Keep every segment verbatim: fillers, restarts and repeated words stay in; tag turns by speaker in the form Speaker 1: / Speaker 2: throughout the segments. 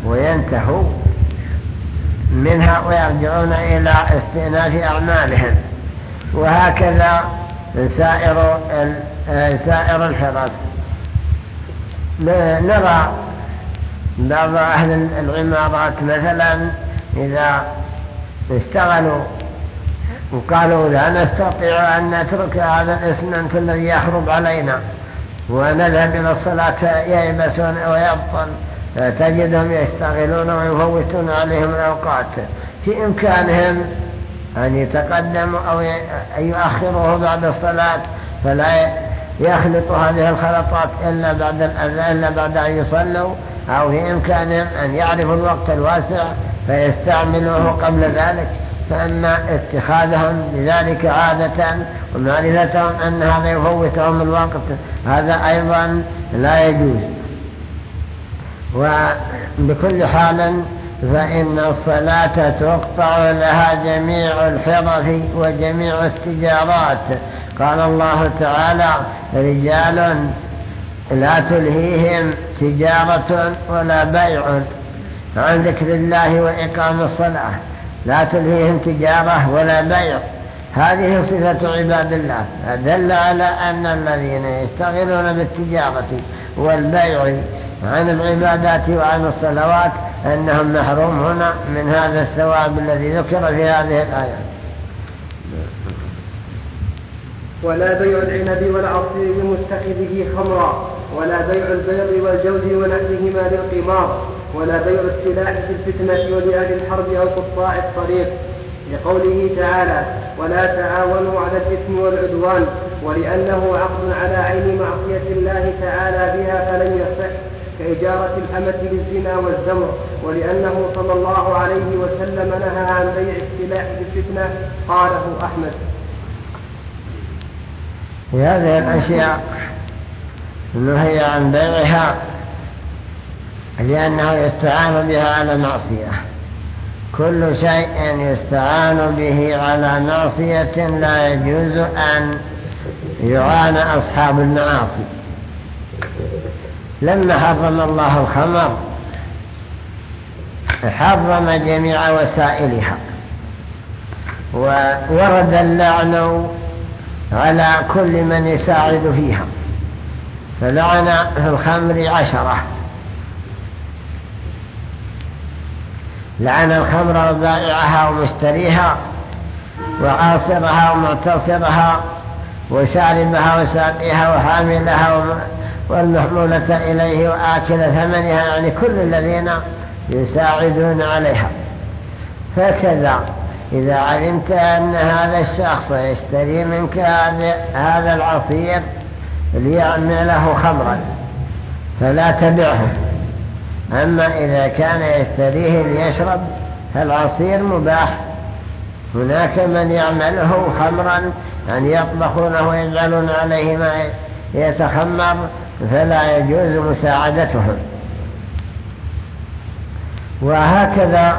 Speaker 1: وينتهوا منها ويرجعون إلى استئناف أعمالهم. وهكذا سائر سائر الحرف. نرى بعض أهل العمارات مثلا إذا اشتغلوا وقالوا لا نستطيع أن نترك هذا الإسمنت الذي يخرب علينا ونذهب إلى الصلاة ييبسون ويبطل، تجدهم يشتغلون ويفوتون عليهم الأوقات. في إمكانهم أن يتقدموا أو أن يؤخروه بعد الصلاة، فلا يخلط هذه الخلطات إلا بعد الأذان إلا بعد أن يصلوا، أو في إمكانهم أن يعرفوا الوقت الواسع فيستعملوه قبل ذلك. فأما اتخاذهم بذلك عادة ومعرفتهم أن هذا يفوتهم الوقت، هذا أيضا لا يجوز. وبكل حال فإن الصلاة تقطع لها جميع الحرف وجميع التجارات. قال الله تعالى: رجال لا تلهيهم تجارة ولا بيع عن ذكر الله وإقام الصلاة. لا تلهيهم تجارة ولا بيع، هذه صفة عباد الله، دل على أن الذين يشتغلون بالتجارة والبيع عن العبادات وعن الصلوات أنهم محرومون من هذا الثواب الذي ذكر في هذه الآية.
Speaker 2: ولا بيع العنب والعصير لمتخذه خمرا، ولا بيع البيض والجوز ونحوهما للقمار، ولا بيع السلاح في الفتنة ولأهل الحرب أو قطاع الطريق، لقوله تعالى: ولا تعاونوا على الإثم والعدوان، ولأنه عقد على عين معصية الله تعالى بها فلن يصح، كإجارة الأمة للزنا والزمر، ولأنه صلى الله عليه وسلم نهى عن بيع السلاح في الفتنة، قاله أحمد.
Speaker 1: وهذه الأشياء نهي عن بيعها لأنه يستعان بها على معصية. كل شيء يستعان به على معصية لا يجوز أن يعان أصحاب المعاصي. لما حرم الله الخمر حرم جميع وسائلها، وورد اللعن على كل من يساعد فيها، فلعن في الخمر عشرة: لعن الخمر وبائعها ومشتريها وعاصرها ومعتصرها وشاربها وساقيها وحاملها والمحمولة إليه وآكل ثمنها، يعني كل الذين يساعدون عليها. فكذا إذا علمت أن هذا الشخص يشتري منك هذا العصير ليعمله خمرا فلا تبعه. أما إذا كان يشتريه ليشرب فالعصير مباح. هناك من يعمله خمرا، يعني يطبخونه ويجعلون عليه ما يتخمر، فلا يجوز مساعدتهم. وهكذا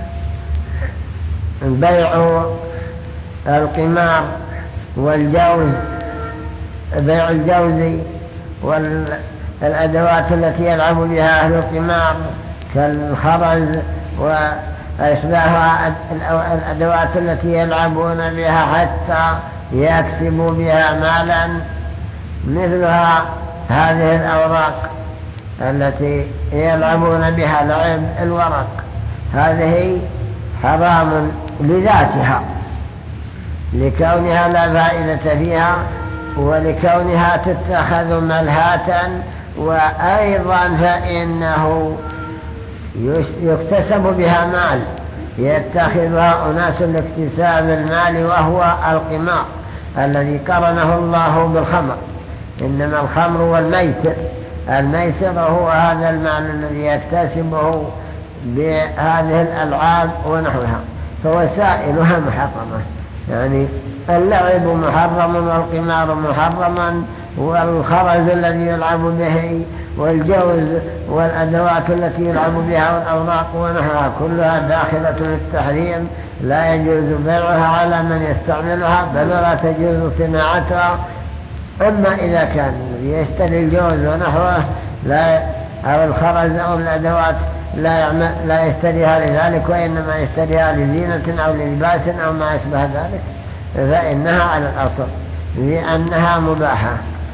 Speaker 1: بيع القمار والجوز، بيع الجوز والأدوات التي يلعب بها أهل القمار كالخرز وأشباه الأدوات التي يلعبون بها حتى يكسبوا بها مالا، مثلها هذه الأوراق التي يلعبون بها لعب الورق، هذه حرام لذاتها لكونها لا فائدة فيها ولكونها تتخذ ملهاة، وأيضا فإنه يكتسب بها مال، يتخذها أناس لاكتساب المال، وهو القمار الذي قرنه الله بالخمر. إنما الخمر والميسر، الميسر هو هذا المال الذي يكتسبه بهذه الألعاب ونحوها، فوسائلها محرمة، يعني اللعب محرم والقمار محرما، والخرز الذي يلعب به والجوز والأدوات التي يلعب بها والأوراق ونحوها كلها داخلة في التحريم، لا يجوز بيعها على من يستعملها، بل لا تجوز صناعتها. أما إذا كان يشتري الجوز ونحوه لا أو الخرز أو الأدوات لا, يعمل لا يشتريها لذلك، وإنما يشتريها لزينة أو للباس أو ما أشبه ذلك، فإنها على الأصل لأنها مباحة.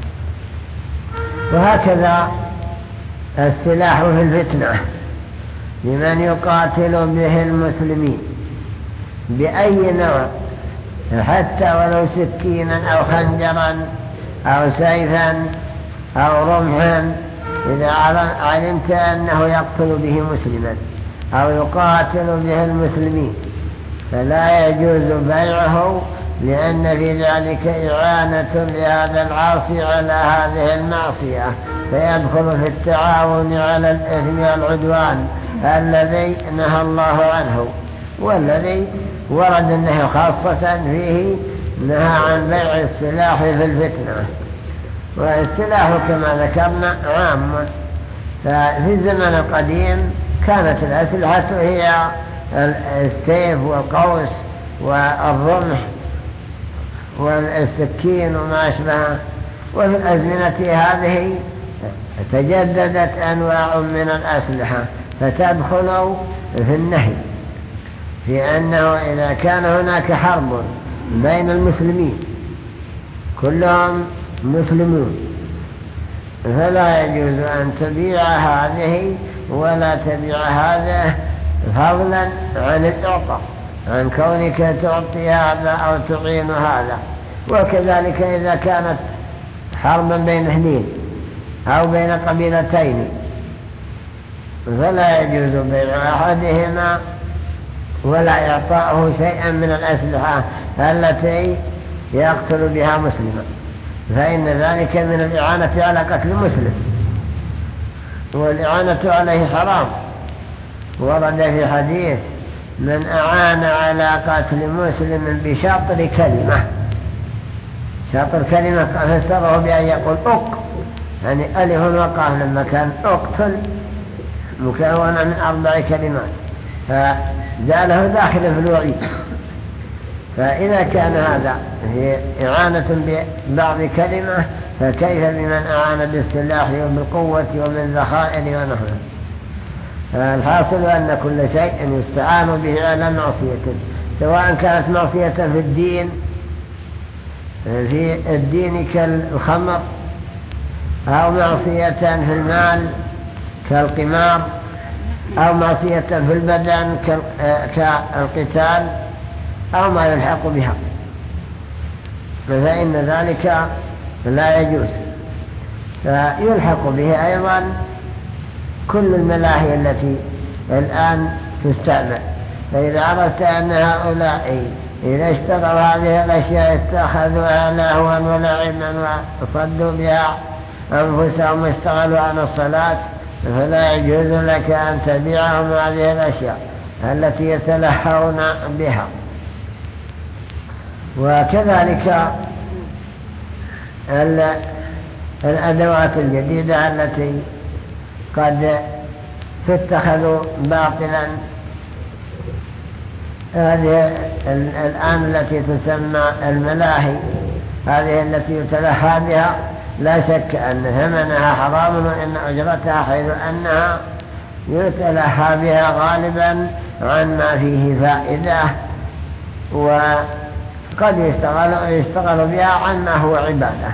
Speaker 1: وهكذا السلاح في الفتنة لمن يقاتل به المسلمين بأي نوع، حتى ولو سكينا أو خنجرا أو سيفا أو رمحا، إذا علمت أنه يقتل به مسلما أو يقاتل به المسلمين فلا يجوز بيعه، لأن في ذلك إعانة لهذا العاصي على هذه المعصية، فيدخل في التعاون على الإثم والعدوان الذي نهى الله عنه، والذي ورد النهي خاصة فيه نهى عن بيع السلاح في الفتنة. والسلاح كما ذكرنا عام، ففي الزمن القديم كانت الأسلحة هي السيف والقوس والرمح والسكين وما أشبهه. وفي الأزمنة هذه تجددت أنواع من الأسلحة فتدخل في النهي، في أنه إذا كان هناك حرب بين المسلمين كلهم مسلمون فلا يجوز أن تبيع هذه ولا تبيع هذا، فضلا عن الإعطاء، عن كونك تعطي هذا أو تعين هذا. وكذلك إذا كانت حربا بين اثنين أو بين قبيلتين فلا يجوز بيع أحدهما ولا إعطاؤه شيئا من الأسلحة التي يقتل بها مسلما، فإن ذلك من الإعانة على قتل مسلم، والإعانة عليه حرام. ورد في حديث: من أعان على قتل مسلم بشطر كلمة. شطر كلمة فسره بأن يقول أق، يعني ألف وقاف لما كان أقتل مكونة من أربع كلمات، فجعله داخل في الوعيد. فإذا كان هذا هي إعانة ببعض كلمة فكيف بمن أعان بالسلاح وبالقوة وبالذخائر ونحوه. الحاصل أن كل شيء يستعان به على معصية، سواء كانت معصية في الدين في الدين كالخمر، أو معصية في المال كالقمار، أو معصية في البدن كالقتال، أو ما يلحق بها، فإن ذلك لا يجوز. فيلحق به أيضا كل الملاهي التي الآن تستعمل. فإذا عرفت أن هؤلاء إذا اشتغلوا هذه الأشياء اتخذوها لهوا ولعبا وصدوا بها أنفسهم واشتغلوا عن الصلاة، فلا يجوز لك أن تبيعهم هذه الأشياء التي يتلهون بها. وكذلك الأدوات الجديدة التي قد تتخذ باطلا، هذه الآن التي تسمى الملاهي، هذه التي يتلهى بها لا شك أن ثمنها حرام وإن أجرتها، حيث أنها يتلهى بها غالبا عن ما فيه فائدة، وقد يشتغل, يشتغل بها عن ما هو عبادة.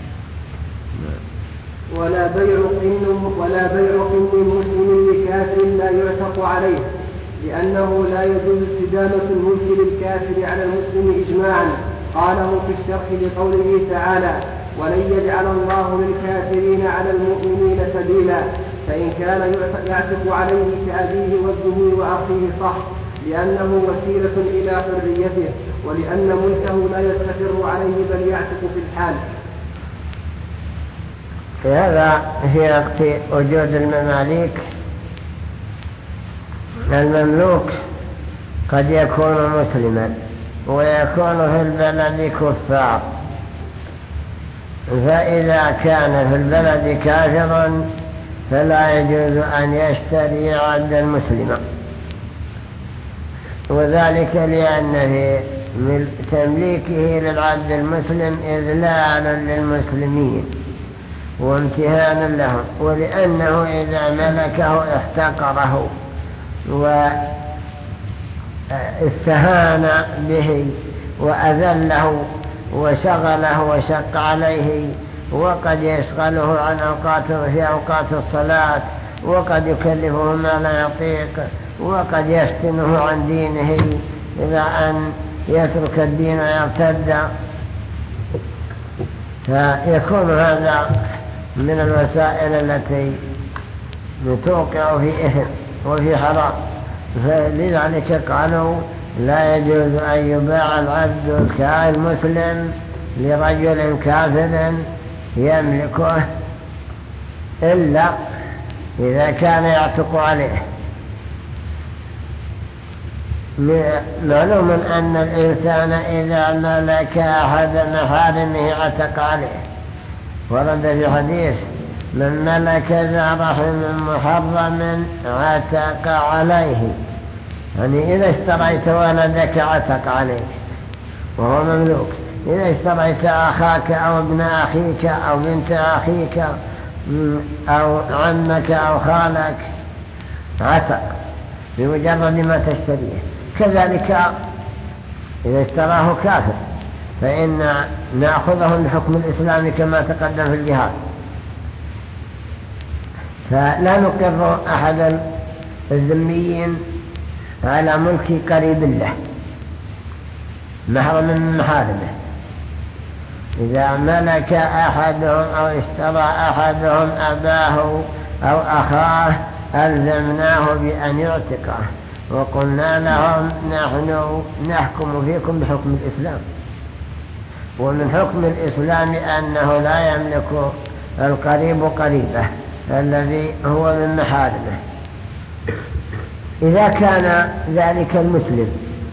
Speaker 2: ولا بيع قن ولا بيع قن مسلم لكافر لا يعتق عليه، لأنه لا يجوز استدامة الملك للكافر على المسلم إجماعا. قاله في الشرح لقوله تعالى: ولن يجعل الله للكافرين على المؤمنين سبيلا. فإن كان يعتق عليه كأبيه وابنه وأخيه صح، لأنه وسيلة إلى حريته، ولأن ملكه لا يستقر عليه بل يعتق في الحال.
Speaker 1: هذا في وقت وجود المماليك. المملوك قد يكون مسلما ويكون في البلد كفار، فإذا كان في البلد كافر فلا يجوز أن يشتري عبدا مسلما، وذلك لأن في تمليكه للعبد المسلم إذلال للمسلمين، وامتهانا لهم، ولأنه إذا ملكه احتقره واستهان به وأذله وشغله وشق عليه، وقد يشغله عن أوقاته في أوقات الصلاة، وقد يكلفه ما لا يطيق، وقد يفتنه عن دينه إلى أن يترك الدين ويرتد، فيكون هذا من الوسائل التي توقع في إثم وفي حرام. فلذلك قالوا لا يجوز أن يباع العبد كالمسلم لرجل كافر يملكه إلا إذا كان يعتق عليه. معلوم أن الإنسان إذا ملك أحد محارمه عتق عليه، ورد في حديث من ملك ذا رحم محرم عتق عليه، يعني إذا اشتريت ولدك عتق عليك وهو مملوك، إذا اشتريت أخاك أو ابن أخيك أو بنت أخيك أو عمك أو خالك عتق بمجرد ما تشتريه. كذلك إذا اشتراه كافر فإن نأخذه بحكم الإسلام كما تقدم في الجهاد، فلا نقر أحد الذميين على ملك قريب له محرم من محارمه. إذا ملك أحدهم أو اشترى أحدهم أباه أو أخاه ألزمناه بأن يعتقه، وقلنا لهم نحن نحكم فيكم بحكم الإسلام، ومن حكم الإسلام أنه لا يملك القريب قريبه الذي هو من محارمه. إذا كان ذلك المسلم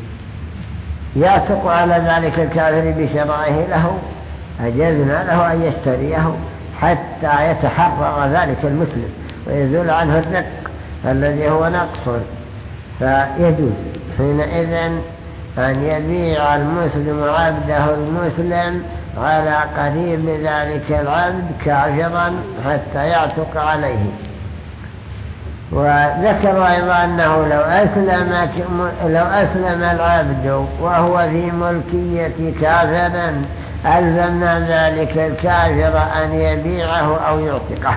Speaker 1: يعتق على ذلك الكافر بشرائه له أجزنا له أن يشتريه حتى يتحرر ذلك المسلم ويزول عنه الرق الذي هو نقص، فيجوز حينئذ أن يبيع المسلم عبده المسلم على قريب ذلك العبد كافرا حتى يعتق عليه. وذكر أيضا أنه لو أسلم, لو أسلم العبد وهو في ملكية كافر ألزمنا ذلك الكافر أن يبيعه أو يعتقه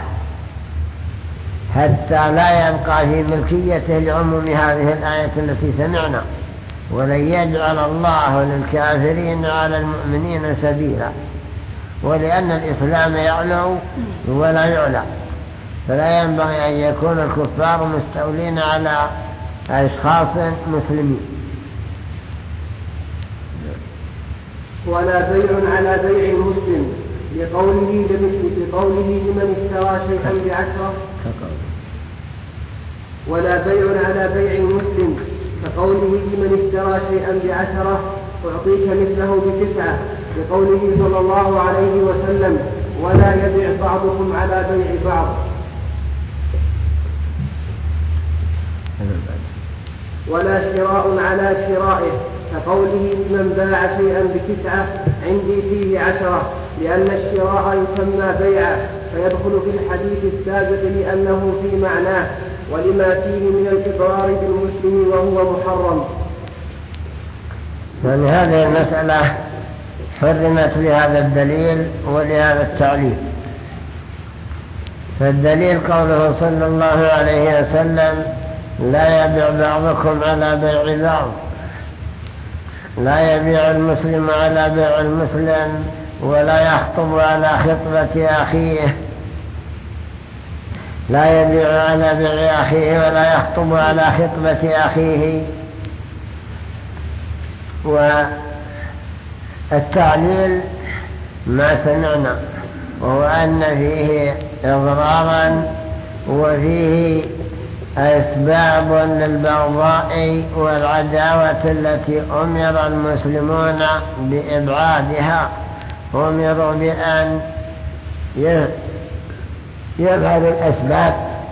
Speaker 1: حتى لا يبقى في ملكيته لعموم هذه الآية التي سمعنا: ولن يجعل الله للكافرين على المؤمنين سبيلا. ولأن الإسلام يعلو ولا يعلى، فلا ينبغي أن يكون الكفار مستولين على أشخاص مسلمين.
Speaker 2: ولا بيع على بيع المسلم لقوله لقوله لمن اشترى شيئا بعشرة، ولا بيع على بيع المسلم كقوله لمن اشترى شيئا بعشرة أعطيك مثله بتسعة، لقوله صلى الله عليه وسلم: ولا يبيع بعضكم على بيع بعض. ولا شراء على شرائه كقوله من باع شيئا بتسعة عندي فيه عشرة، لأن الشراء يسمى بيعا فيدخل في الحديث السابق لأنه في معناه ولما فيه من الإضرار بالمسلم وهو محرم.
Speaker 1: يعني هذه المسألة حرمت لهذا الدليل ولهذا التعليل. فالدليل قوله صلى الله عليه وسلم: لا يبيع بعضكم على بيع بعض، لا يبيع المسلم على بيع المسلم، ولا يخطب على خطبة أخيه، لا يبيع على بيع أخيه ولا يخطب على خطبة أخيه. والتعليل ما سمعنا، وهو أن فيه إضرارا وفيه أسباب للبغضاء والعداوة التي أمر المسلمون بإبعادها. أمروا بأن يفعلوا الأسباب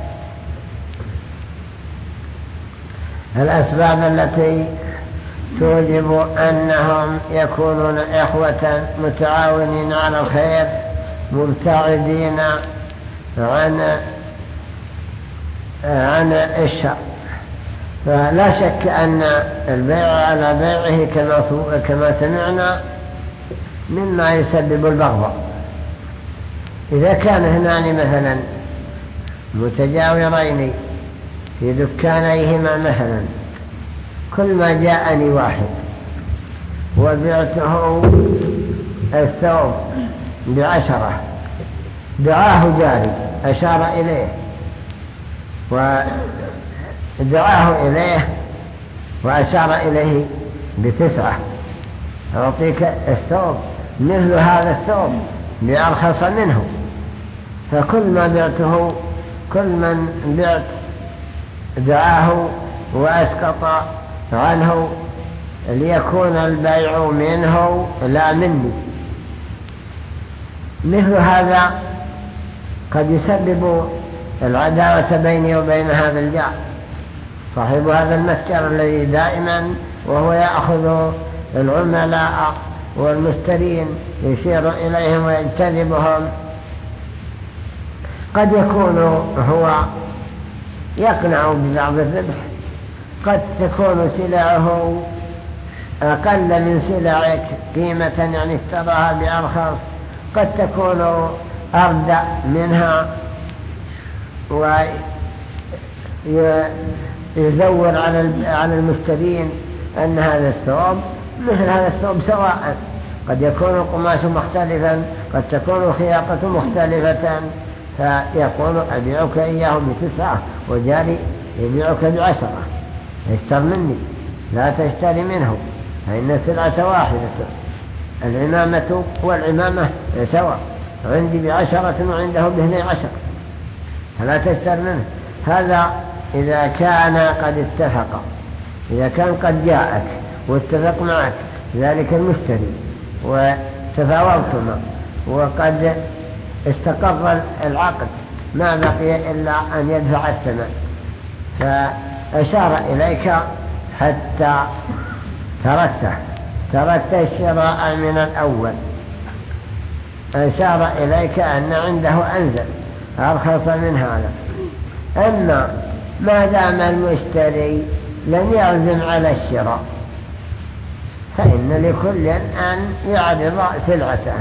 Speaker 1: الأسباب التي توجب أنهم يكونون إخوة متعاونين على الخير مبتعدين عن عن الشر. فلا شك أن البيع على بيعه كما كما سمعنا مما يسبب البغضاء. إذا كان هنان مثلا متجاورين في دكانيهما مثلا، كل ما جاءني واحد وبعته الثوب بعشرة، دعاه جاري أشار إليه ودعاه إليه وأشار إليه بتسعة، أعطيك الثوب مثل هذا الثوب بأرخص منه. فكل ما بعته، كل من بعت دعاه وأسقط عنه ليكون البيع منه لا مني. مثل هذا قد يسبب العداوة بيني وبين هذا الجار صاحب هذا المتجر الذي دائما وهو يأخذ العملاء والمشترين يشير إليهم ويجتذبهم. قد يكون هو يقنع ببعض الربح، قد تكون سلعه أقل من سلعك قيمة، يعني اشتراها بأرخص، قد تكون أردأ منها ويزور على المشترين أن هذا الثوب مثل هذا الثوب سواء، قد يكون القماش مختلفا، قد تكون خياطة مختلفة، فيقول أبيعك إياه بتسعة وجاري يبيعك بعشرة، اشتر مني لا تشتري منه فإن السلعة واحدة، العمامة والعمامة سواء، عندي بعشرة وعنده باثني عشر فلا تشتر منه. هذا إذا كان قد اتفق، إذا كان قد جاءك واتفق معك ذلك المشتري وتفاوضتما وقد استقر العقد، ما بقي إلا أن يدفع الثمن، فأشار إليك حتى تركته تركت الشراء من الأول، أشار إليك أن عنده أنزل أرخص من هذا. أما ما دام المشتري لم يعزم على الشراء فإن لكل أن يعرض سلعته.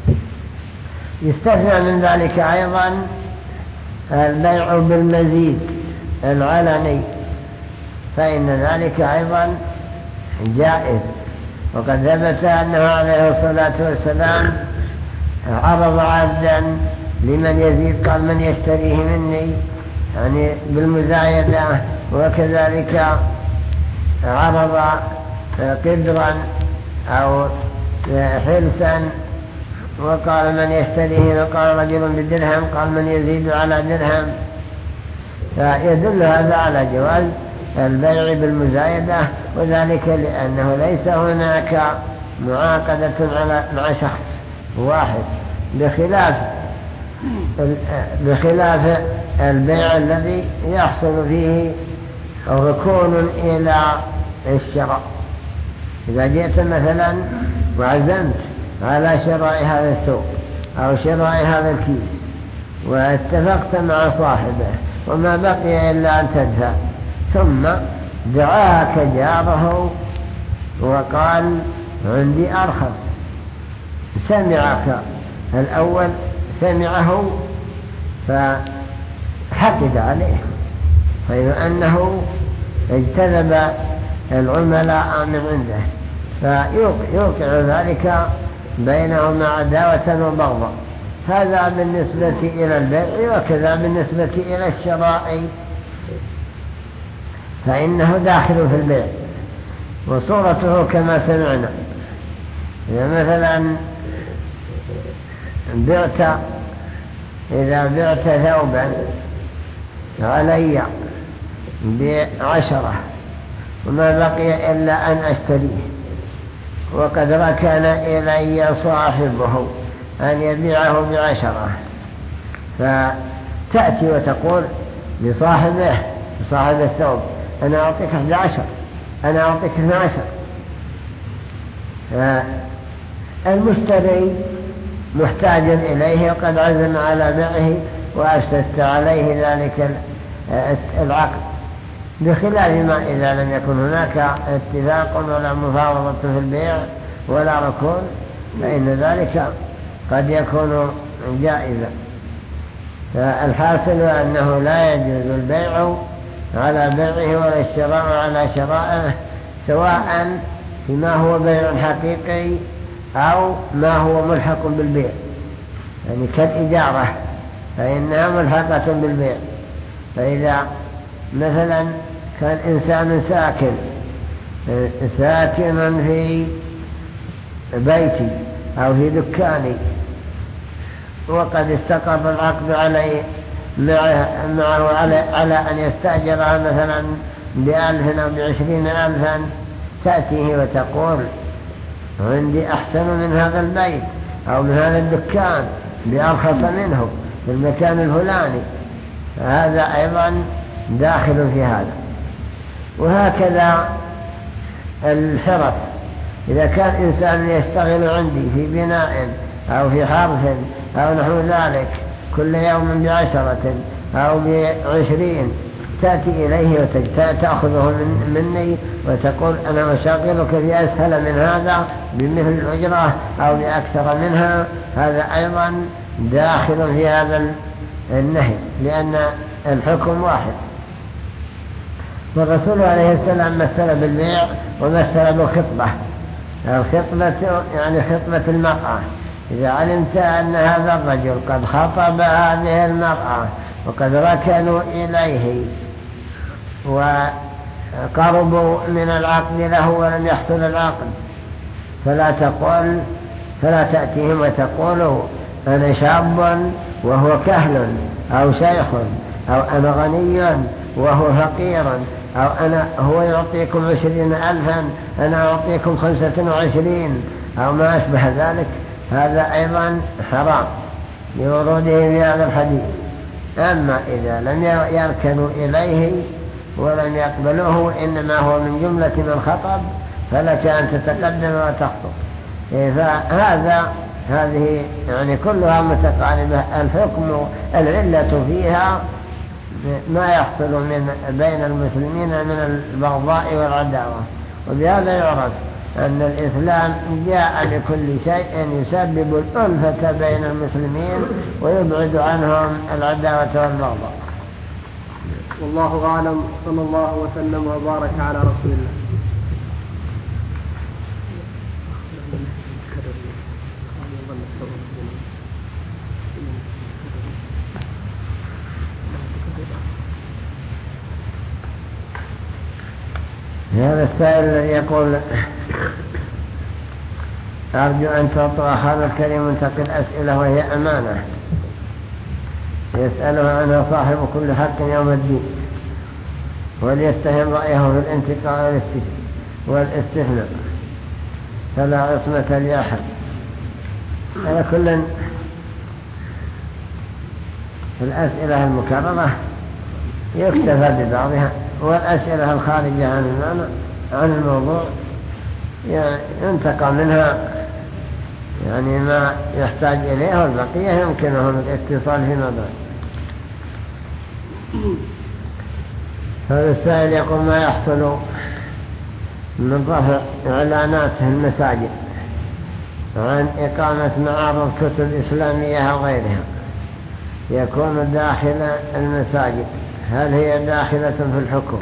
Speaker 1: يستثنى من ذلك أيضا البيع بالمزيد العلني، فإن ذلك أيضا جائز، وقد ثبت أنه عليه الصلاة والسلام عرض عبدا لمن يزيد، قال من يشتريه مني، يعني بالمزايدة، وكذلك عرض قدرا أو حلسا وقال من يشتريه، وقال رجل بالدرهم قال من يزيد على درهم. فيدل هذا على جواز البيع بالمزايدة، وذلك لأنه ليس هناك معاقدة على مع شخص واحد، بخلاف بخلاف البيع الذي يحصل فيه ركون إلى الشراء. إذا جئت مثلا وعزمت على شراء هذا الثوب أو شراء هذا الكيس واتفقت مع صاحبه وما بقي إلا أن تدفع، ثم دعاك جاره وقال عندي أرخص، سمعك الأول سمعه فحقد عليه، فإذا أنه اجتذب العملاء من عنده، فيوقع ذلك بينهما عداوة وبغضاء. هذا بالنسبة إلى البيع، وكذا بالنسبة إلى الشراء فإنه داخل في البيع، وصورته كما سمعنا. إذا مثلا بعت إذا بعت ثوبا علي بعشرة وما بقي إلا أن أشتريه، وقد ركن إلي صاحبه أن يبيعه بعشرة، فتأتي وتقول لصاحبه صاحب الثوب أنا أعطيك أحد عشر، أنا أعطيك اثنى عشر. المشتري محتاج إليه وقد عزم على بيعه وأسست عليه ذلك العقد، بخلاف ما إذا لم يكن هناك اتفاق ولا مفاوضة في البيع ولا ركون، فإن ذلك قد يكون جائزا. فالحاصل أنه لا يجوز البيع على بيعه ولا الشراء على شرائه، سواء فيما هو بيع حقيقي أو ما هو ملحق بالبيع، يعني كالإجارة فإنها ملحقة بالبيع. فإذا مثلا كان إنسان ساكن ساكنا في بيتي أو في دكاني وقد استقر العقد عليه معه على, على أن يستأجرها مثلا بألف أو بعشرين ألفا، تأتيه وتقول عندي أحسن من هذا البيت أو من هذا الدكان بأرخص منه في المكان الفلاني، هذا أيضا داخل في هذا. وهكذا الحرف، إذا كان إنسان يشتغل عندي في بناء أو في حرف أو نحو ذلك كل يوم بعشرة أو بعشرين، تأتي إليه وتأخذه من مني وتقول أنا أشغلك في أسهل من هذا بمثل الأجرة أو بأكثر منها، هذا أيضا داخل في هذا النهي، لأن الحكم واحد. والرسول عليه السلام مثل بالبيع ومثل بالخطبة. الخطبة يعني خطبة المرأة، إذا علمت أن هذا الرجل قد خطب هذه المرأة وقد ركنوا إليه وقربوا من العقد له ولم يحصل العقد، فلا تقول فلا تأتيهم وتقول أنا شاب وهو كهل أو شيخ، أو أنا غني وهو فقير، أو أنا هو يعطيكم عشرين ألفا أنا أعطيكم خمسة وعشرين أو ما أشبه ذلك. هذا أيضا حرام لوروده في هذا الحديث. أما إذا لم يركنوا إليه ولم يقبلوه إنما هو من جملة من خطب، فلك أن تتقدم وتخطب. فهذا هذه يعني كلها متقاربة. الحكم العلة فيها ما يحصل من بين المسلمين من البغضاء والعداوة، وبهذا يعرف أن الإسلام جاء لكل شيء يسبب الألفة بين المسلمين ويبعد عنهم العداوة والبغضاء.
Speaker 2: والله أعلم، صلى الله وسلم وبارك على رسول الله.
Speaker 1: هذا السائل الذي يقول أرجو أن تعطوا أخانا الكريم منتقل الأسئلة وهي أمانة يسألها عنها صاحب كل حق يوم الدين، وليتهم رأيه في الانتقاء والاستثناء، فلا عصمة لأحد. على كل الأسئلة المكررة يكتفى ببعضها، والأسئلة الخارجة عن المعنى عن الموضوع ينتقى منها يعني ما يحتاج إليه، والبقية يمكنهم الاتصال فيما بعد. هذا السائل يقول ما يحصل من رفع إعلانات في المساجد عن إقامة معارض كتب إسلامية أو غيرها يكون داخل المساجد، هل هي داخلة في الحكم؟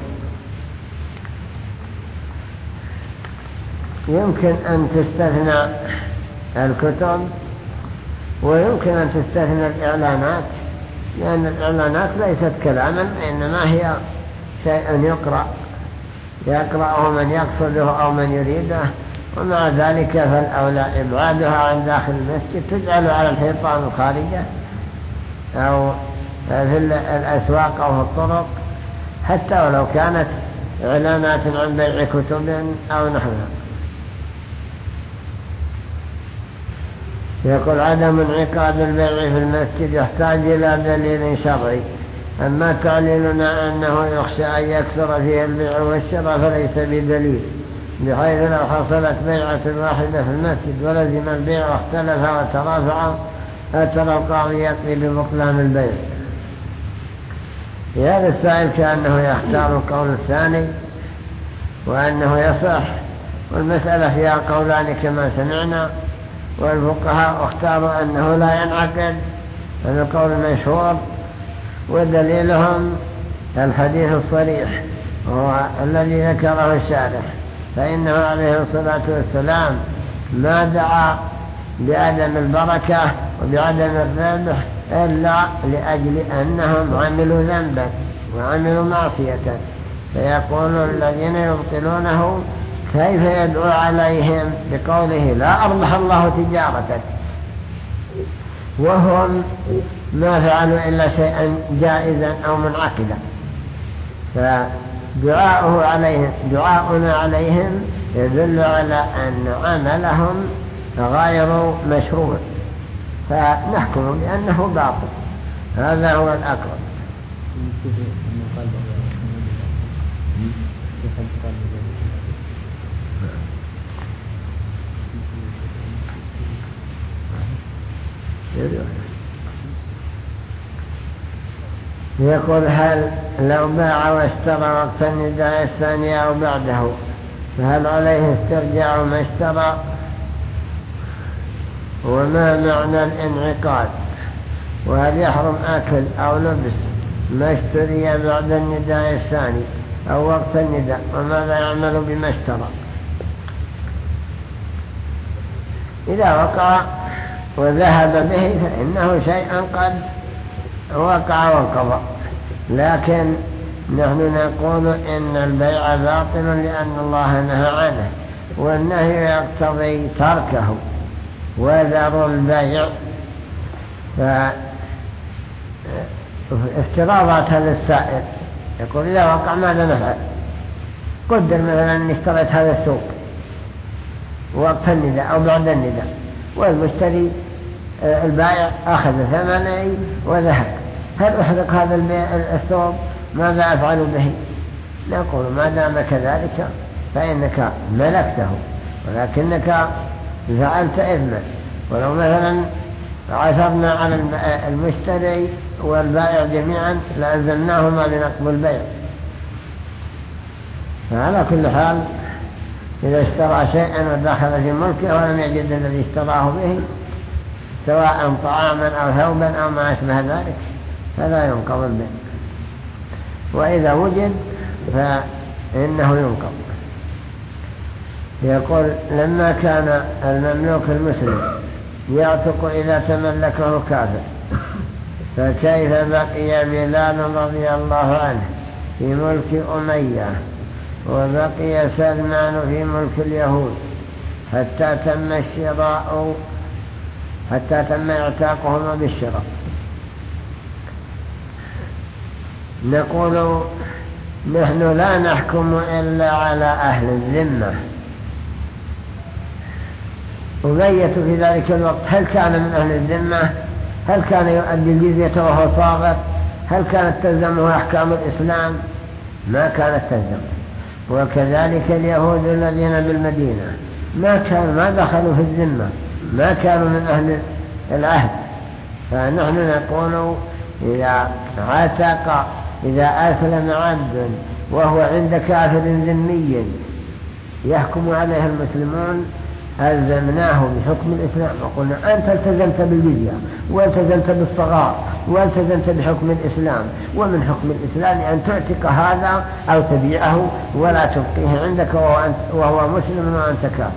Speaker 1: يمكن أن تستثنى الكتب ويمكن أن تستثنى الإعلانات، لأن الإعلانات ليست كلاما، إنما هي شيء يقرأ يقرأه من يقصده أو من يريده، ومع ذلك فالأولى إبعادها عن داخل المسجد، تجعل على الحيطان الخارجة أو في الأسواق أو في الطرق، حتى ولو كانت إعلانات عن بيع كتب أو نحوها. يقول عدم انعقاد البيع في المسجد يحتاج إلى دليل شرعي، أما تعليلنا أنه يخشى أن يكثر فيه البيع والشراء فليس بدليل، بحيث لو حصلت بيعة واحدة في المسجد ولزم البيع واختلف وترافع أتى القاضي يقضي ببطلان البيع. في هذا السائل كأنه يختار القول الثاني وأنه يصح، والمسألة فيها قولان كما سمعنا، والفقهاء اختاروا أنه لا ينعقد، هذا القول المشهور، ودليلهم الحديث الصريح هو الذي ذكره الشارح، فإنه عليه الصلاة والسلام ما دعا بعدم البركة وبعدم الربح إلا لأجل أنهم عملوا ذنبا وعملوا معصية، فيقول الذين يبطلونه كيف يدعو عليهم بقوله لا أربح الله تجارتك، وهم ما فعلوا إلا شيئا جائزا أو منعقدا. فدعاؤه عليهم دعاؤنا عليهم يدل على أن عملهم غير مشروع، فنحكم بأنه باطل. هذا هو الأقرب. يقول هل لو باع واشترى وقت النداء الثاني أو بعده فهل عليه استرجاع ما اشترى؟ وما معنى الانعقاد؟ وهل يحرم أكل أو لبس ما اشتري بعد النداء الثاني أو وقت النداء؟ وماذا يعمل بما اشترى؟ إذا وقع وذهب به فإنه شيء قد وقع وانقضى، لكن نحن نقول إن البيع باطل لأن الله نهى عنه، والنهي يقتضي تركه وذر البيع. فافتراضات هذا السائل يقول إذا وقع ماذا نفعل؟ قدر مثلا أن اشتريت هذا السوق وقت النداء أو بعد النداء، والمشتري البائع أخذ ثمنه وذهب، هل أحرق هذا الثوب؟ ماذا أفعل به؟ نقول ما دام كذلك فإنك ملكته، ولكنك فعلت إثما. ولو مثلا عثرنا على المشتري والبائع جميعا لألزمناهما بنقض البيع. فعلى كل حال إذا اشترى شيئا ودخل في ملكه ولم يجد الذي اشتراه به سواء طعاما أو ثوبا أو ما أشبه ذلك فلا ينقض البيع، وإذا وجد فإنه ينقض. يقول لما كان المملوك المسلم يعتق إذا تملكه كافر، فكيف بقي بلال رضي الله عنه في ملك أمية وبقي سلمان في ملك اليهود حتى تم الشراء حتى تم اعتاقهما بالشراء؟ نقول نحن لا نحكم إلا على أهل الذمة. أمية في ذلك الوقت هل كان من أهل الذمة؟ هل كان يؤدي الجزية وهو صاغر؟ هل كانت تلزمه أحكام الإسلام؟ ما كانت تلزمه. وكذلك اليهود الذين بالمدينة ما كانوا ما دخلوا في الذمة، ما كانوا من أهل العهد. فنحن نقول إذا عتق إذا أسلم عبد وهو عند كافر ذمي يحكم عليه المسلمون ألزمناه بحكم الإسلام وقلنا أنت التزمت بالجزية والتزمت بالصغار والتزمت بحكم الإسلام، ومن حكم الإسلام أن تعتق هذا أو تبيعه ولا تبقيه عندك وهو مسلم وأنت كافر.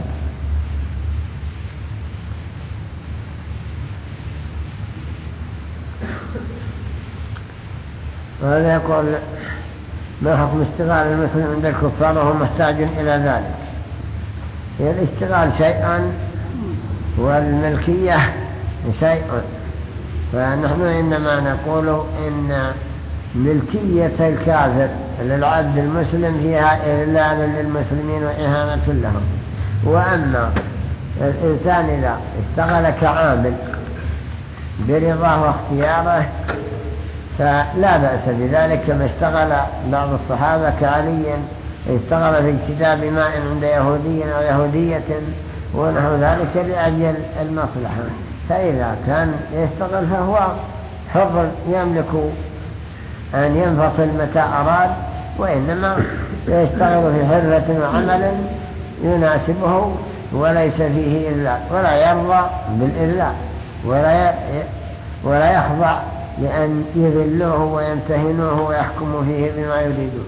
Speaker 1: وهذا يقول ما حكم اشتغال المسلم عند الكفار وهو محتاج إلى ذلك؟ هي الاشتغال شيئا والملكية شيء، فنحن إنما نقول إن ملكية الكافر للعبد المسلم فيها إذلال للمسلمين وإهانة لهم. وأما الإنسان إذا اشتغل كعامل برضاه واختياره فلا بأس بذلك، كما اشتغل بعض الصحابة كعلي اشتغل في اكتتاب ماء عند يهودي أو يهودية ونحو ذلك لأجل المصلحة، فإذا كان يشتغل فهو حر يملك أن ينفصل متى أراد، وإنما يشتغل في حرفة وعمل يناسبه وليس فيه إلا، ولا يرضى بالإلا، ولا ولا يخضع لأن يذلوه ويمتهنوه ويحكموا فيه بما يريدون.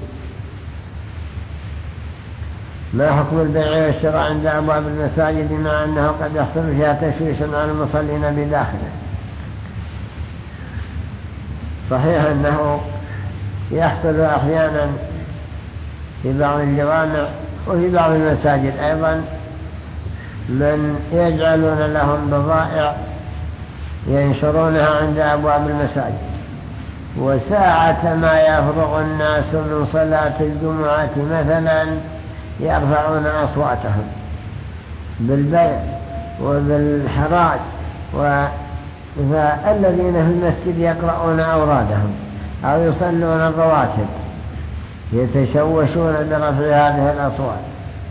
Speaker 1: ما حكم البيع والشراء عند أبواب المساجد مع أنه قد يحصل فيها تشويش على المصلين بداخله؟ صحيح أنه يحصل أحيانا في بعض الجوامع وفي بعض المساجد أيضا من يجعلون لهم بضائع ينشرونها عند أبواب المساجد، وساعة ما يفرغ الناس من صلاة الجمعة مثلا يرفعون أصواتهم بالبيع وبالحراج، فالذين في المسجد يقرؤون أورادهم أو يصلون الرواتب يتشوشون برفع هذه الأصوات.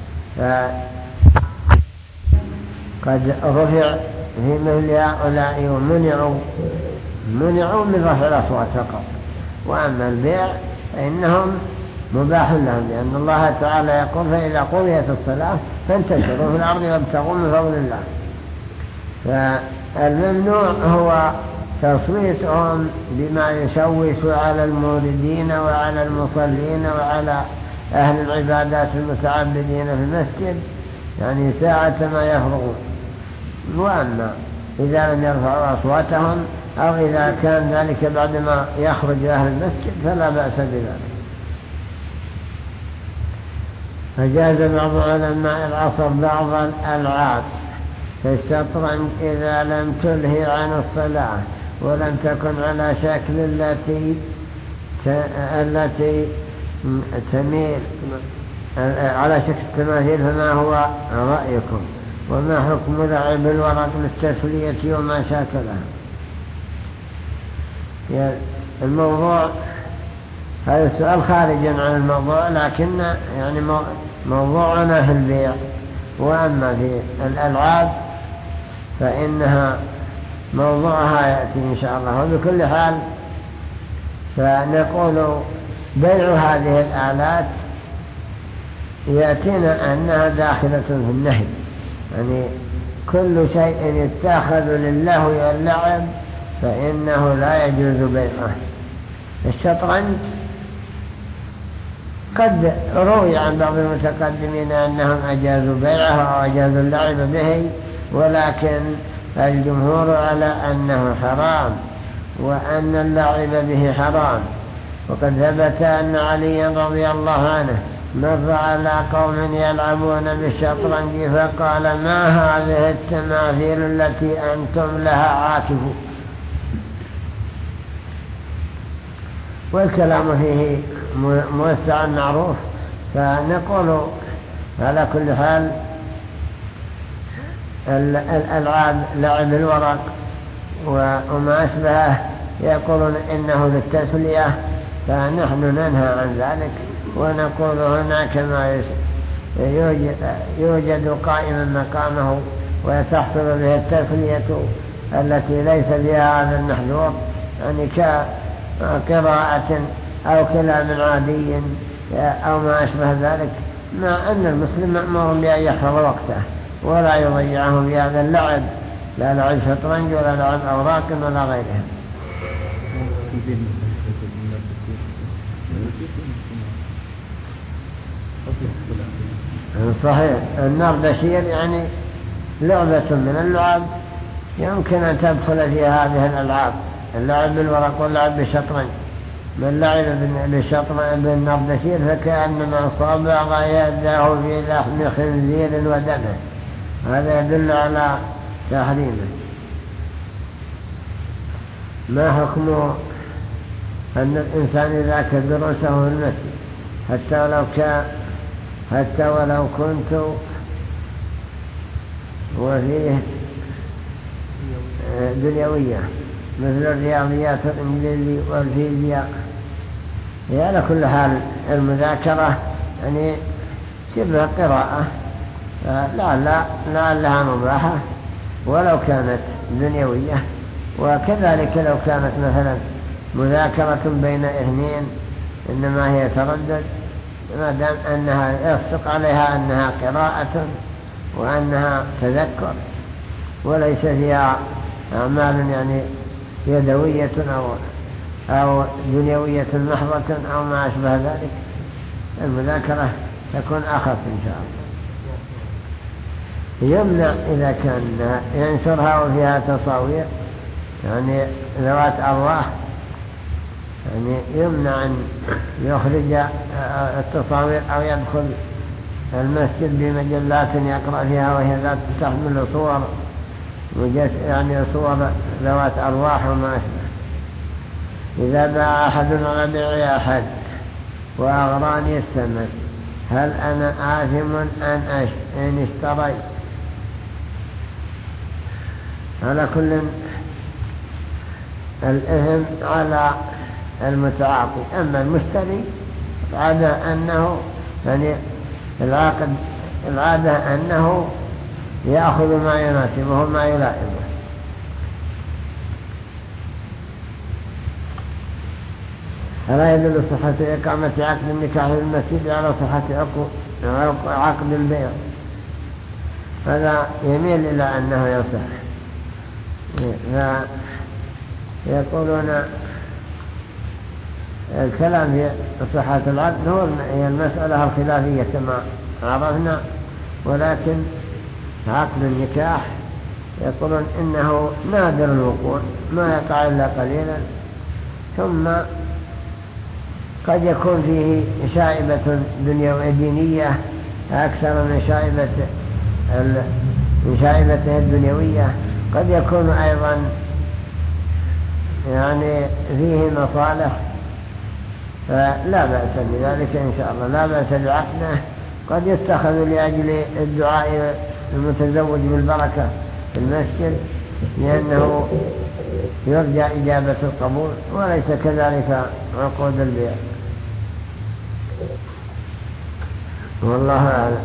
Speaker 1: فقد رفع في مثل هؤلاء ومنعوا منعوا من رفع الأصوات فقط، وأما البيع فإنهم مباح لهم، لأن الله تعالى يقول فإذا قضيت الصلاة فانتشروا في الأرض وابتغوا من فضل الله. فالممنوع هو تصويتهم بما يشوش على الموردين وعلى المصلين وعلى أهل العبادات المتعبدين في المسجد، يعني ساعة ما يفرغون. وأما إذا لم يرفعوا أصواتهم أو إذا كان ذلك بعدما يخرج أهل المسجد فلا بأس بذلك. فجاز بعض علماء العصر بعض الألعاب كالشطرنج إذا لم تلهي عن الصلاة ولم تكن على شكل التي التي تميل على شكل التماثيل، فما هو رأيكم؟ وما حكم لعب الورق للتسلية وما شاكلها؟ الموضوع هذا السؤال خارج عن الموضوع، لكن يعني موضوعنا في البيع. وأما في الألعاب فإنها موضوعها يأتي إن شاء الله. وبكل حال فنقول بيع هذه الآلات يأتينا أنها داخلة في النهي، يعني كل شيء يتاخذ لله واللعب فإنه لا يجوز بيعه. الشطرنج قد روي عن بعض المتقدمين أنهم أجازوا بيعه أو أجازوا اللعب به، ولكن الجمهور على أنه حرام وأن اللعب به حرام. وقد ثبت أن علي رضي الله عنه مر على قوم يلعبون بالشطرنج فقال: ما هذه التماثيل التي أنتم لها عاكفون؟ والكلام فيه موسع معروف. فنقول على كل حال الألعاب لعب الورق وما أشبهه يقولون إنه للتسلية، فنحن ننهى عن ذلك ونقول هناك ما يوجد قائما مقامه وتحصل به التسلية التي ليس بها هذا المحذور، يعني كقراءة أو كلام عادي أو ما أشبه ذلك، مع أن المسلم مأمور بأن يحفظ وقته ولا يضيعه بهذا اللعب، لا لعب شطرنج ولا لعب أوراق ولا غيرها. صحيح. النردشير يعني لعبة من اللعب يمكن أن تدخل فيها هذه الألعاب، اللعب بالورق واللعب بالشطرنج. من لعب بالشطرنج بالنردشير فكأنما صابغ يده في لحم خنزير ودمه، هذا يدل على تحريمه. ما حكم أن الإنسان إذا كدرسه في المسجد حتى ولو كان حتى ولو كنت وفيه دنيوية مثل الرياضيات الإنجليزي والفيزياء، على كل حال المذاكرة يعني شبه قراءة لا لعلها مباحة ولو كانت دنيوية، وكذلك لو كانت مثلا مذاكرة بين اثنين إنما هي تردد، ما دام أنها يصدق عليها أنها قراءة وأنها تذكر وليس فيها أعمال يعني يدوية أو أو دنيوية محضة أو ما أشبه ذلك، المذاكرة تكون أخف إن شاء الله. يمنع إذا كان ينشرها وفيها تصاوير يعني ذوات أرواح، يعني يمنع أن يخرج التصاوير أو يدخل المسجد بمجلات يقرأ فيها وهي ذات تحمل صور يعني صور ذوات أرواح وما أشبه. إذا باع أحد على بيع أحد وأغراني الثمن هل أنا آثم أن أش... إن اشتريت؟ على كل الإثم على المتعاطي، أما المشتري العادة أنه يعني العقد العادة أنه يأخذ ما يناسبه ما يلائمه. ألا يدل صحة إقامة عقد النكاح في المسجد على صحة عقد البيع؟ هذا يميل إلى أنه يصح. يقولون الكلام في صحة العقد هو هي المسألة الخلافية كما عرفنا، ولكن عقد النكاح يقولون إنه نادر الوقوع، ما يقع إلا قليلا، ثم قد يكون فيه شائبة دنيوية دينية أكثر من شائبة من شائبته الدنيوية، قد يكون أيضا يعني فيه مصالح، فلا بأس بذلك إن شاء الله، لا بأس بعقده. قد يتخذ لأجل الدعاء المتزوج بالبركة في المسجد لأنه يرجى إجابة القبول، وليس كذلك عقود البيع، والله أعلم.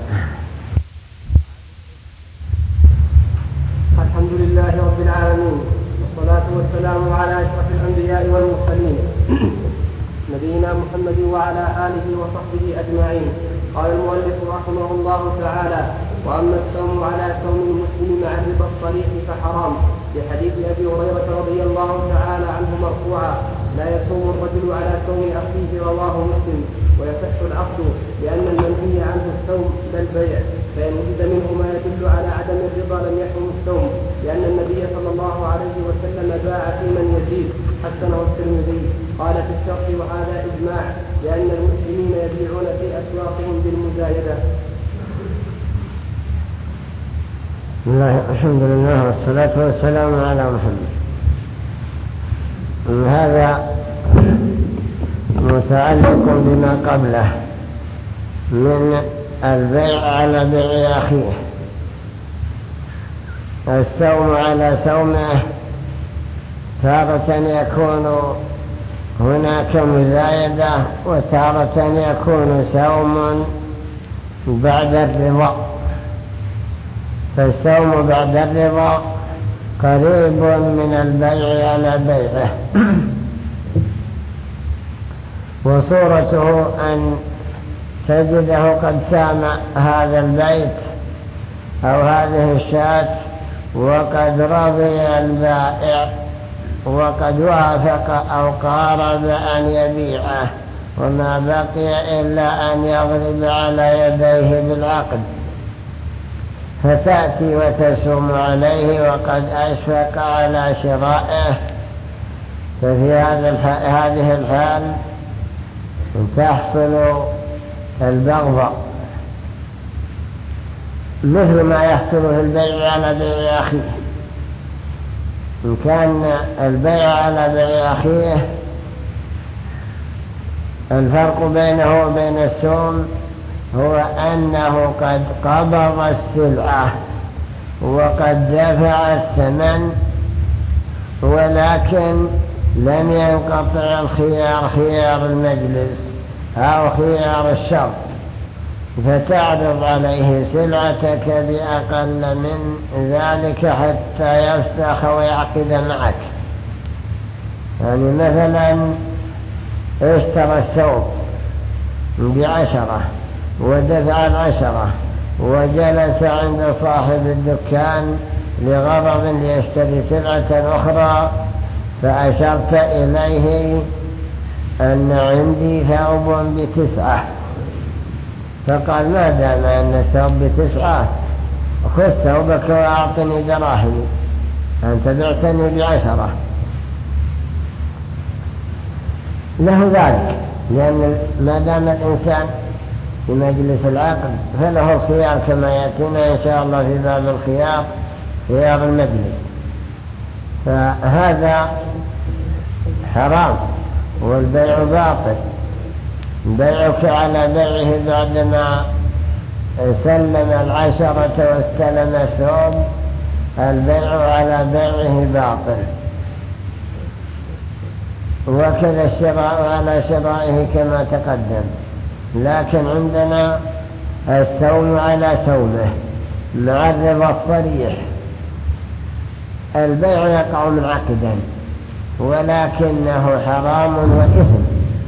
Speaker 2: الحمد لله رب العالمين، والصلاة والسلام على أشرف الأنبياء والمرسلين نبينا محمد وعلى آله وصحبه أجمعين. قال المؤلف رحمه الله تعالى: وأما الصوم على صوم المسلم مع الربا الصريح فحرام، لحديث أبي هريرة رضي الله تعالى عنه مرفوعا: لا يصوم الرجل على صوم أخيه، رواه مسلم. ويصح العقد لأن المنهي عنه الصوم لا البيع، فإن وجد منه ما يدل على عدم الرضا لم يحرم الصوم، لأن النبي صلى الله عليه وسلم باع في من يزيد، حسنه الترمذي. قال في الشرح: وهذا إجماع، لأن المسلمين يبيعون في أسواقهم بالمزايدة.
Speaker 1: الحمد لله والصلاة والسلام على محمد. هذا متعلق بما قبله من البيع على بيع أخيه. الصوم على صومه تارة يكون هناك مزايدة، وتارة يكون صوم بعد الرضا، فالصوم بعد الرضا قريب من البيع على بيعه. وصورته أن تجده قد سام هذا البيت أو هذه الشاة وقد رضي البائع وقد وافق أو قارب أن يبيعه، وما بقي إلا أن يضرب على يديه بالعقد، فتأتي وتسوم عليه وقد أشفق على شرائه. ففي هذه الحال تحصل البغضة، مثل ما يحصل في البيع على بيع أخيه. إن كان البيع على بيع أخيه الفرق بينه وبين السوم هو أنه قد قبض السلعة وقد دفع الثمن، ولكن لم ينقطع الخيار، خيار المجلس أو خيار الشرط، فتعرض عليه سلعتك بأقل من ذلك حتى يفسخ ويعقد معك. يعني مثلا اشترى الثوب بعشرة ودفع العشرة وجلس عند صاحب الدكان لغرض ليشتري سلعة أخرى، فأشرت إليه أن عندي ثوب بتسعة، فقال ما دام أن الثوب بتسعة خذ ثوبك وأعطني دراهمي، أنت بعتني بعشرة، له ذلك، لأن ما دام الإنسان في مجلس العقد فله الخيار كما يأتينا إن شاء الله في باب الخيار، خيار المجلس، فهذا حرام والبيع باطل. بيعك على بيعه بعدما سلم العشرة واستلم الثوب، البيع على بيعه باطل، وكذا الشراء على شرائه كما تقدم. لكن عندنا السوم على سومه مع الرضا الصريح. البيع يقع منعقدا ولكنه حرام وإثم،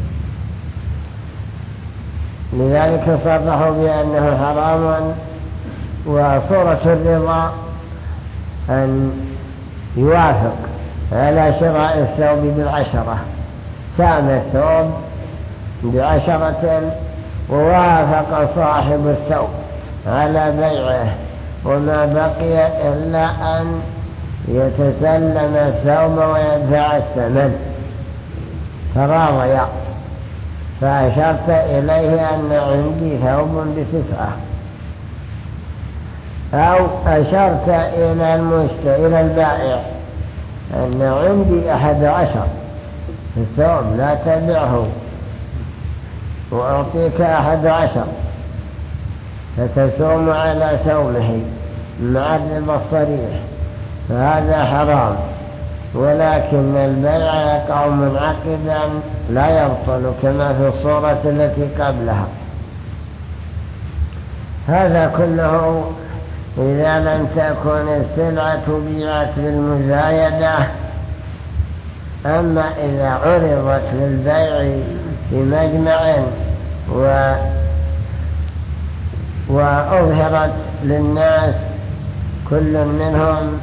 Speaker 1: لذلك صرحوا بأنه حرام. وصورة الرضا أن يوافق على شراء الثوب بالعشرة، سام الثوب بعشرة ووافق صاحب الثوب على بيعه، وما بقي إلا أن يتسلم الثوب ويدفع الثمن، تراضيا، فأشرت إليه أن عندي ثوب بتسعة، أو أشرت إلى المشتري إلى البائع أن عندي أحد عشر الثوب لا تبعه وأعطيك أحد عشر، فتسوم على سومه مع الرضا الصريح، فهذا حرام. ولكن البيع يقع منعقدا لا يبطل كما في الصورة التي قبلها. هذا كله إذا لم تكن السلعة بيعت بالمزايدة. أما إذا عرضت للبيع في مجمع و وأظهرت للناس كل منهم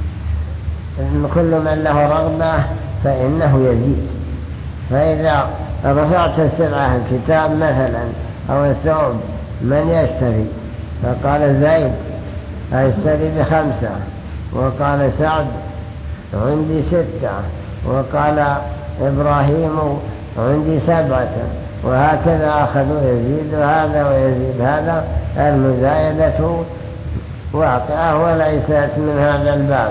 Speaker 1: كل من له رغبة فإنه يزيد. فإذا رفعت السلعة الكتاب مثلا أو الثوب، من يشتري؟ فقال زيد أشتري بخمسة، وقال سعد عندي ستة، وقال إبراهيم عندي سبعة، وهكذا أخذوا يزيد هذا ويزيد هذا. المزايدة واقعة وليست من هذا الباب،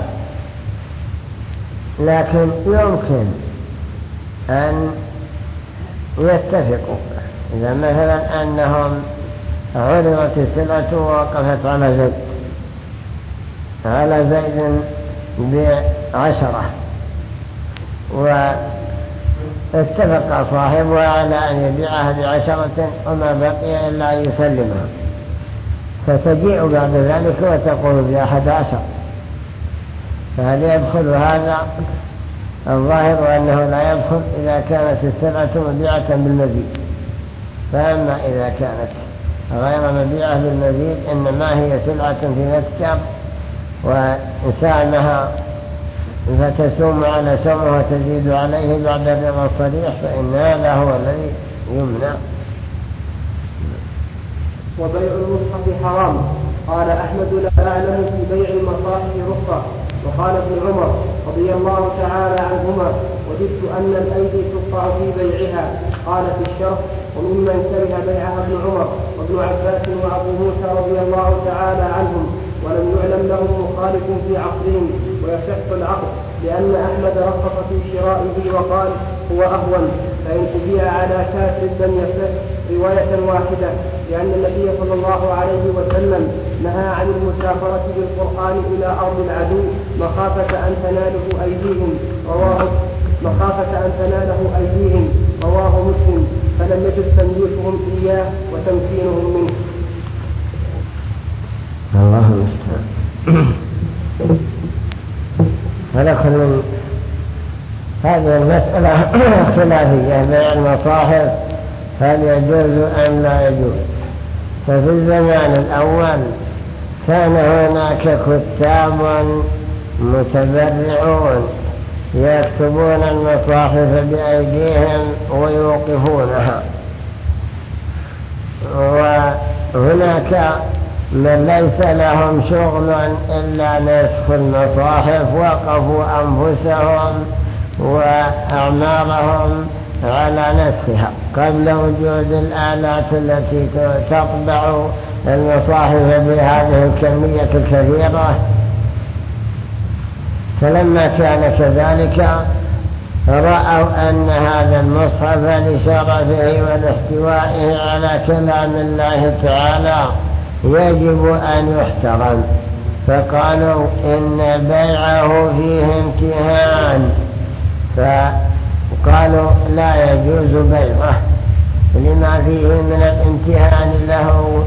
Speaker 1: لكن يمكن أن يتفقوا. إذا مثلا أنهم عرضت السلعة ووقفت على زيد على زيد بعشرة، واتفق صاحبها على أن يبيعها بعشرة وما بقي إلا أن يسلمها، فتجيء بعد ذلك وتقول بأحد عشر، فهل يدخل هذا؟ الظاهر أنه لا يدخل إذا كانت السلعة مبيعة بالمزيد. فأما إذا كانت غير مبيعة بالمزيد إنما هي سلعة في متجر وسامها فتسوم على سومه وتزيد عليه بعد الرضا الصريح، فإن هذا هو الذي يمنع.
Speaker 2: وبيع المصحف حرام. قال أحمد لا أعلم في بيع المصاحف رخصة. وقال ابن عمر رضي الله تعالى عنهما وجدت أن الأيدي تقطع في بيعها. قال في الشرح وممن كره بيعها ابن عمر وابن عباس وأبو موسى رضي الله تعالى عنهم، ولم يعلم لهم مخالف في عقدهم ويصح العقد، لأن أحمد رخص في شرائه وقال هو أهون، فإن تبيع على كاسب لم يصح رواية واحدة، لأن النبي صلى الله عليه وسلم نهى عن المسافرة بالقرآن إلى أرض العدو مخافة أن تناله أيديهم رواه مخافة أن تناله أيديهم رواه مسلم، فلم يجد تمييزهم إياه وتمكينهم منه.
Speaker 1: فنأخذ من هذه المسألة خلافية بيع المصاحف هل يجوز أم لا يجوز. ففي الزمان الأول كان هناك كتاب متبرعون يكتبون المصاحف بأيديهم ويوقفونها، وهناك من ليس لهم شغل إلا نسخ المصاحف وقفوا أنفسهم وأعمارهم على نسخها قبل وجود الآلات التي تطبع المصاحف بهذه الكمية الكثيرة. فلما كان كذلك رأوا أن هذا المصحف لشرفه والاحتوائه على كلام الله تعالى يجب أن يحترم، فقالوا إن بيعه فيه امتهان، فقالوا لا يجوز بيعه لما فيه من الامتهان له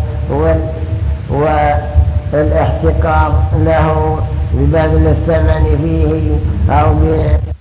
Speaker 1: والاحتقار له ببذل الثمن فيه أو